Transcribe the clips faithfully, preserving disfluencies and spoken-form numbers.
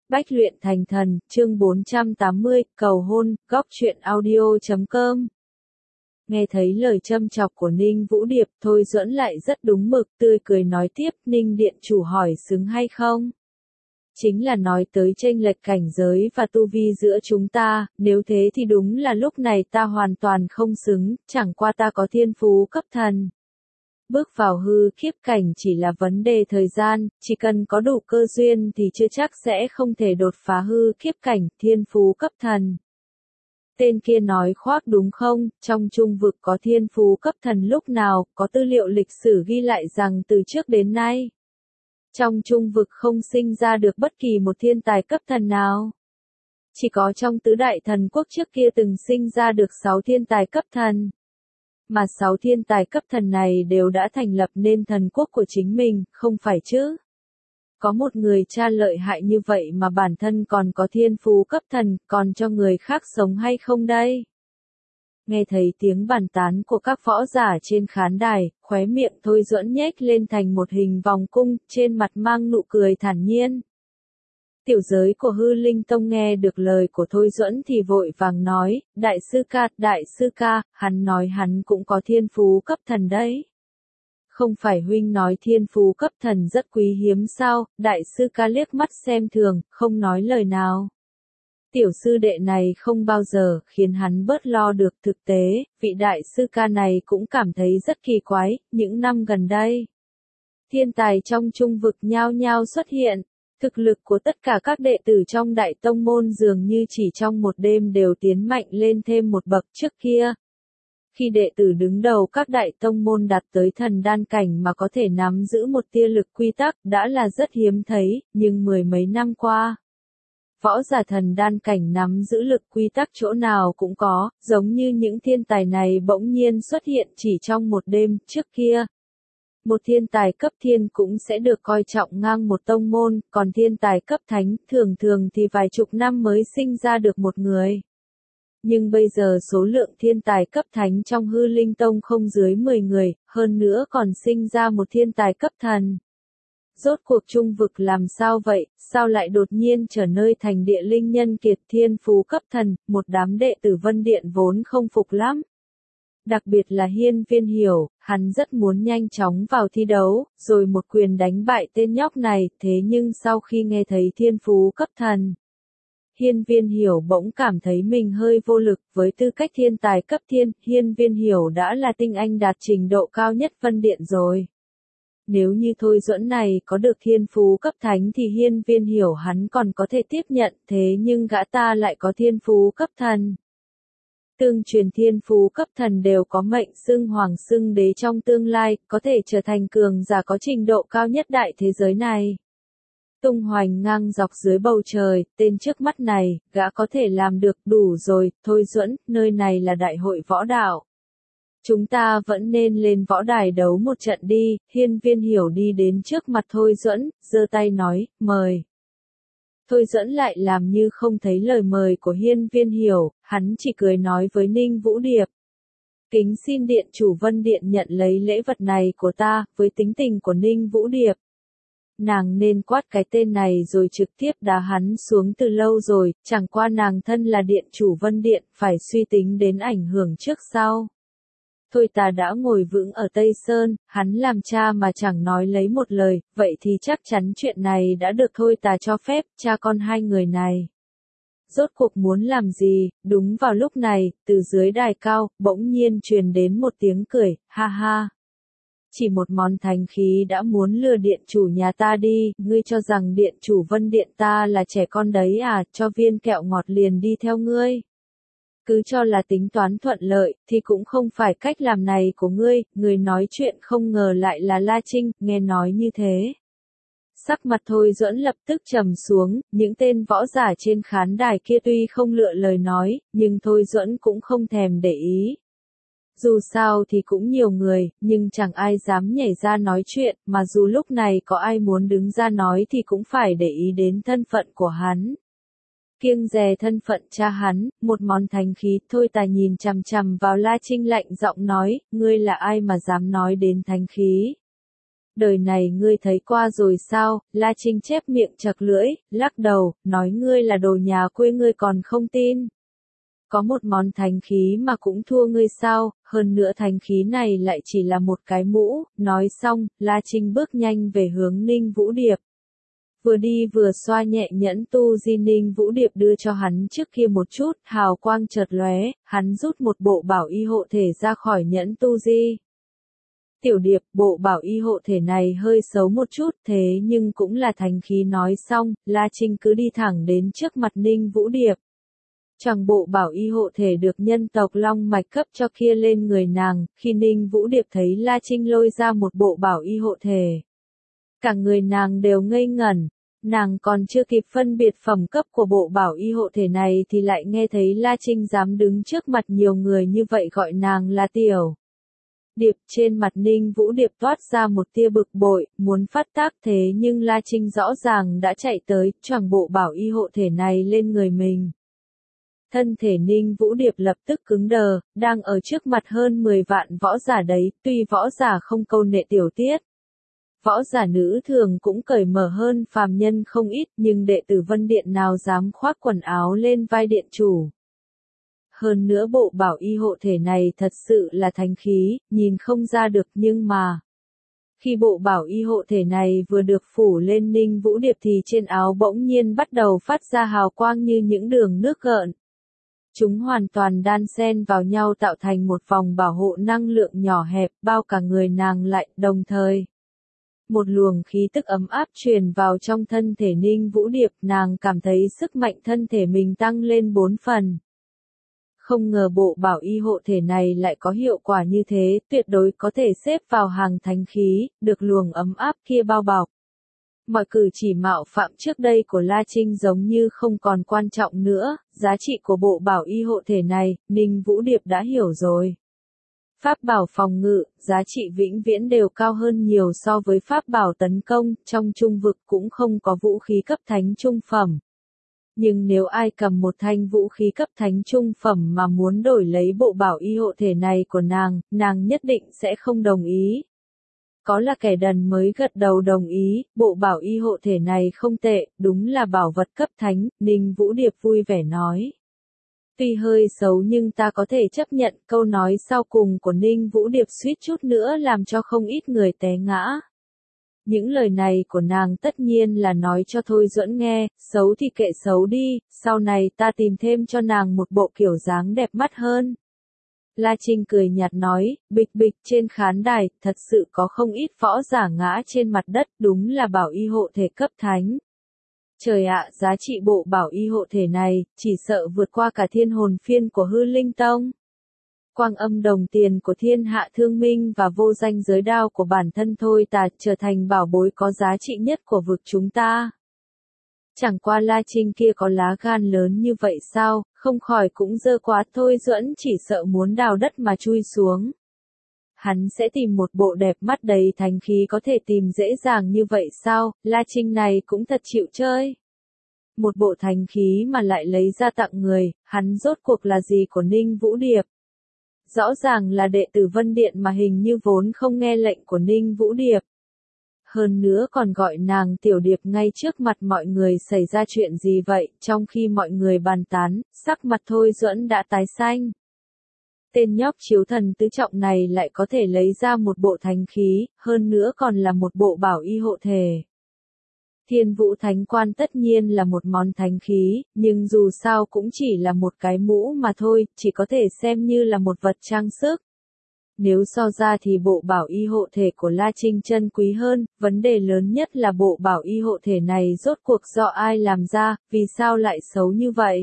Bách luyện thành thần, chương bốn trăm tám mươi, cầu hôn, góc truyện audio chấm com. Nghe thấy lời châm chọc của Ninh Vũ Điệp, Thôi Duẫn lại rất đúng mực, tươi cười nói tiếp, Ninh điện chủ hỏi xứng hay không? Chính là nói tới chênh lệch cảnh giới và tu vi giữa chúng ta, nếu thế thì đúng là lúc này ta hoàn toàn không xứng, chẳng qua ta có thiên phú cấp thần. Bước vào hư khiếp cảnh chỉ là vấn đề thời gian, chỉ cần có đủ cơ duyên thì chưa chắc sẽ không thể đột phá hư khiếp cảnh, thiên phú cấp thần. Tên kia nói khoác đúng không, trong trung vực có thiên phú cấp thần lúc nào, có tư liệu lịch sử ghi lại rằng từ trước đến nay. Trong trung vực không sinh ra được bất kỳ một thiên tài cấp thần nào. Chỉ có trong tứ đại thần quốc trước kia từng sinh ra được sáu thiên tài cấp thần. Mà sáu thiên tài cấp thần này đều đã thành lập nên thần quốc của chính mình, không phải chứ? Có một người cha lợi hại như vậy mà bản thân còn có thiên phú cấp thần, còn cho người khác sống hay không đây? Nghe thấy tiếng bàn tán của các võ giả trên khán đài, khóe miệng Thôi Duẫn nhếch lên thành một hình vòng cung, trên mặt mang nụ cười thản nhiên. Tiểu giới của Hư Linh Tông nghe được lời của Thôi Duẫn thì vội vàng nói, đại sư ca, đại sư ca, hắn nói hắn cũng có thiên phú cấp thần đấy. Không phải huynh nói thiên phú cấp thần rất quý hiếm sao, đại sư ca liếc mắt xem thường, không nói lời nào. Tiểu sư đệ này không bao giờ khiến hắn bớt lo được thực tế, vị đại sư ca này cũng cảm thấy rất kỳ quái, những năm gần đây. Thiên tài trong trung vực nhao nhao xuất hiện. Thực lực của tất cả các đệ tử trong đại tông môn dường như chỉ trong một đêm đều tiến mạnh lên thêm một bậc trước kia. Khi đệ tử đứng đầu các đại tông môn đạt tới thần đan cảnh mà có thể nắm giữ một tia lực quy tắc đã là rất hiếm thấy, nhưng mười mấy năm qua. Võ giả thần đan cảnh nắm giữ lực quy tắc chỗ nào cũng có, giống như những thiên tài này bỗng nhiên xuất hiện chỉ trong một đêm trước kia. Một thiên tài cấp thiên cũng sẽ được coi trọng ngang một tông môn, còn thiên tài cấp thánh thường thường thì vài chục năm mới sinh ra được một người. Nhưng bây giờ số lượng thiên tài cấp thánh trong Hư Linh Tông không dưới mười người, hơn nữa còn sinh ra một thiên tài cấp thần. Rốt cuộc trung vực làm sao vậy, sao lại đột nhiên trở nơi thành địa linh nhân kiệt thiên phú cấp thần, một đám đệ tử Vân Điện vốn không phục lắm. Đặc biệt là Hiên Viên Hiểu, hắn rất muốn nhanh chóng vào thi đấu, rồi một quyền đánh bại tên nhóc này, thế nhưng sau khi nghe thấy thiên phú cấp thần, Hiên Viên Hiểu bỗng cảm thấy mình hơi vô lực, với tư cách thiên tài cấp thiên, Hiên Viên Hiểu đã là tinh anh đạt trình độ cao nhất Vân Điện rồi. Nếu như Thôi Duẫn này có được thiên phú cấp thánh thì Hiên Viên Hiểu hắn còn có thể tiếp nhận, thế nhưng gã ta lại có thiên phú cấp thần. Tương truyền thiên phú cấp thần đều có mệnh xưng hoàng xưng đế trong tương lai, có thể trở thành cường giả có trình độ cao nhất đại thế giới này. Tung hoành ngang dọc dưới bầu trời, tên trước mắt này, gã có thể làm được đủ rồi, Thôi Duẫn, nơi này là đại hội võ đạo. Chúng ta vẫn nên lên võ đài đấu một trận đi, Hiên Viên Hiểu đi đến trước mặt Thôi Duẫn, giơ tay nói, mời. Thôi Duẫn lại làm như không thấy lời mời của Hiên Viên Hiểu, hắn chỉ cười nói với Ninh Vũ Điệp. Kính xin điện chủ Vân Điện nhận lấy lễ vật này của ta, với tính tình của Ninh Vũ Điệp. Nàng nên quát cái tên này rồi trực tiếp đá hắn xuống từ lâu rồi, chẳng qua nàng thân là điện chủ Vân Điện, phải suy tính đến ảnh hưởng trước sau. Thôi ta đã ngồi vững ở Tây Sơn, hắn làm cha mà chẳng nói lấy một lời, vậy thì chắc chắn chuyện này đã được thôi ta cho phép, cha con hai người này. Rốt cuộc muốn làm gì, đúng vào lúc này, từ dưới đài cao, bỗng nhiên truyền đến một tiếng cười, ha ha. Chỉ một món thánh khí đã muốn lừa điện chủ nhà ta đi, ngươi cho rằng điện chủ Vân Điện ta là trẻ con đấy à, cho viên kẹo ngọt liền đi theo ngươi. Cứ cho là tính toán thuận lợi, thì cũng không phải cách làm này của ngươi, người nói chuyện không ngờ lại là La Trinh, nghe nói như thế. Sắc mặt Thôi Duẫn lập tức trầm xuống, những tên võ giả trên khán đài kia tuy không lựa lời nói, nhưng Thôi Duẫn cũng không thèm để ý. Dù sao thì cũng nhiều người, nhưng chẳng ai dám nhảy ra nói chuyện, mà dù lúc này có ai muốn đứng ra nói thì cũng phải để ý đến thân phận của hắn. Kiêng dè thân phận cha hắn, một món thánh khí, thôi ta nhìn chằm chằm vào La Trinh lạnh giọng nói, ngươi là ai mà dám nói đến thánh khí? Đời này ngươi thấy qua rồi sao? La Trinh chép miệng chặt lưỡi, lắc đầu, nói ngươi là đồ nhà quê ngươi còn không tin. Có một món thánh khí mà cũng thua ngươi sao, hơn nữa thánh khí này lại chỉ là một cái mũ, nói xong, La Trinh bước nhanh về hướng Ninh Vũ Điệp. Vừa đi vừa xoa nhẹ nhẫn tu di. Ninh Vũ Điệp đưa cho hắn trước kia một chút, hào quang chợt lóe, hắn rút một bộ bảo y hộ thể ra khỏi nhẫn tu di. Tiểu Điệp, bộ bảo y hộ thể này hơi xấu một chút, thế nhưng cũng là thánh khí. Nói xong, La Trinh cứ đi thẳng đến trước mặt Ninh Vũ Điệp. Chẳng bộ bảo y hộ thể được nhân tộc Long Mạch cấp cho kia lên người nàng, khi Ninh Vũ Điệp thấy La Trinh lôi ra một bộ bảo y hộ thể. Cả người nàng đều ngây ngẩn, nàng còn chưa kịp phân biệt phẩm cấp của bộ bảo y hộ thể này thì lại nghe thấy La Trinh dám đứng trước mặt nhiều người như vậy gọi nàng là Tiểu Điệp. Trên mặt Ninh Vũ Điệp toát ra một tia bực bội, muốn phát tác, thế nhưng La Trinh rõ ràng đã chạy tới, choàng bộ bảo y hộ thể này lên người mình. Thân thể Ninh Vũ Điệp lập tức cứng đờ, đang ở trước mặt hơn mười vạn võ giả đấy, tuy võ giả không câu nệ tiểu tiết. Võ giả nữ thường cũng cởi mở hơn phàm nhân không ít, nhưng đệ tử Vân Điện nào dám khoác quần áo lên vai điện chủ. Hơn nữa bộ bảo y hộ thể này thật sự là thánh khí, nhìn không ra được, nhưng mà khi bộ bảo y hộ thể này vừa được phủ lên Ninh Vũ Điệp thì trên áo bỗng nhiên bắt đầu phát ra hào quang như những đường nước gợn. Chúng hoàn toàn đan xen vào nhau tạo thành một vòng bảo hộ năng lượng nhỏ hẹp, bao cả người nàng lại, đồng thời. Một luồng khí tức ấm áp truyền vào trong thân thể Ninh Vũ Điệp, nàng cảm thấy sức mạnh thân thể mình tăng lên bốn phần. Không ngờ bộ bảo y hộ thể này lại có hiệu quả như thế, tuyệt đối có thể xếp vào hàng thánh khí, được luồng ấm áp kia bao bọc. Mọi cử chỉ mạo phạm trước đây của La Trinh giống như không còn quan trọng nữa, giá trị của bộ bảo y hộ thể này, Ninh Vũ Điệp đã hiểu rồi. Pháp bảo phòng ngự, giá trị vĩnh viễn đều cao hơn nhiều so với pháp bảo tấn công, trong trung vực cũng không có vũ khí cấp thánh trung phẩm. Nhưng nếu ai cầm một thanh vũ khí cấp thánh trung phẩm mà muốn đổi lấy bộ bảo y hộ thể này của nàng, nàng nhất định sẽ không đồng ý. Có là kẻ đần mới gật đầu đồng ý, bộ bảo y hộ thể này không tệ, đúng là bảo vật cấp thánh, Ninh Vũ Điệp vui vẻ nói. Tuy hơi xấu nhưng ta có thể chấp nhận. Câu nói sau cùng của Ninh Vũ Điệp suýt chút nữa làm cho không ít người té ngã. Những lời này của nàng tất nhiên là nói cho Thôi Duẫn nghe, xấu thì kệ xấu đi, sau này ta tìm thêm cho nàng một bộ kiểu dáng đẹp mắt hơn. La Trinh cười nhạt nói, bịch bịch trên khán đài, thật sự có không ít võ giả ngã trên mặt đất, đúng là bảo y hộ thể cấp thánh. Trời ạ, giá trị bộ bảo y hộ thể này, chỉ sợ vượt qua cả thiên hồn phiên của Hư Linh Tông. Quang âm đồng tiền của Thiên Hạ Thương Minh và vô danh giới đao của bản thân Thôi Tà trở thành bảo bối có giá trị nhất của vực chúng ta. Chẳng qua La Trinh kia có lá gan lớn như vậy sao, không khỏi cũng dơ quá. Thôi Duẫn chỉ sợ muốn đào đất mà chui xuống. Hắn sẽ tìm một bộ đẹp mắt đầy thánh khí, có thể tìm dễ dàng như vậy sao, La Trinh này cũng thật chịu chơi. Một bộ thánh khí mà lại lấy ra tặng người, hắn rốt cuộc là gì của Ninh Vũ Điệp? Rõ ràng là đệ tử Vân Điện mà hình như vốn không nghe lệnh của Ninh Vũ Điệp. Hơn nữa còn gọi nàng Tiểu Điệp ngay trước mặt mọi người. Xảy ra chuyện gì vậy? Trong khi mọi người bàn tán, sắc mặt Thôi Duẫn đã tái xanh. Tên nhóc chiếu thần tứ trọng này lại có thể lấy ra một bộ thánh khí, hơn nữa còn là một bộ bảo y hộ thể. Thiên Vũ Thánh Quan tất nhiên là một món thánh khí, nhưng dù sao cũng chỉ là một cái mũ mà thôi, chỉ có thể xem như là một vật trang sức. Nếu so ra thì bộ bảo y hộ thể của La Trinh chân quý hơn, vấn đề lớn nhất là bộ bảo y hộ thể này rốt cuộc do ai làm ra, vì sao lại xấu như vậy?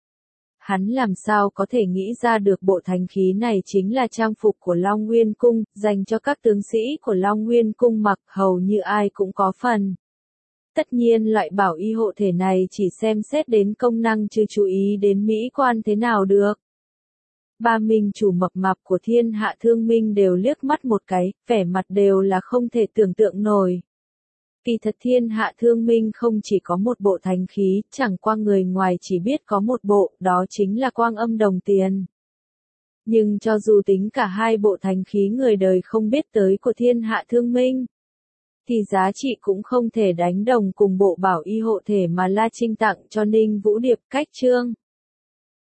Hắn làm sao có thể nghĩ ra được bộ thánh khí này chính là trang phục của Long Nguyên Cung, dành cho các tướng sĩ của Long Nguyên Cung mặc, hầu như ai cũng có phần. Tất nhiên loại bảo y hộ thể này chỉ xem xét đến công năng chứ chú ý đến mỹ quan thế nào được. Ba minh chủ mập mạp của Thiên Hạ Thương Minh đều liếc mắt một cái, vẻ mặt đều là không thể tưởng tượng nổi. Kỳ thật Thiên Hạ Thương Minh không chỉ có một bộ thánh khí, chẳng qua người ngoài chỉ biết có một bộ, đó chính là quang âm đồng tiền. Nhưng cho dù tính cả hai bộ thánh khí người đời không biết tới của Thiên Hạ Thương Minh, thì giá trị cũng không thể đánh đồng cùng bộ bảo y hộ thể mà La Trinh tặng cho Ninh Vũ Điệp. Cách chương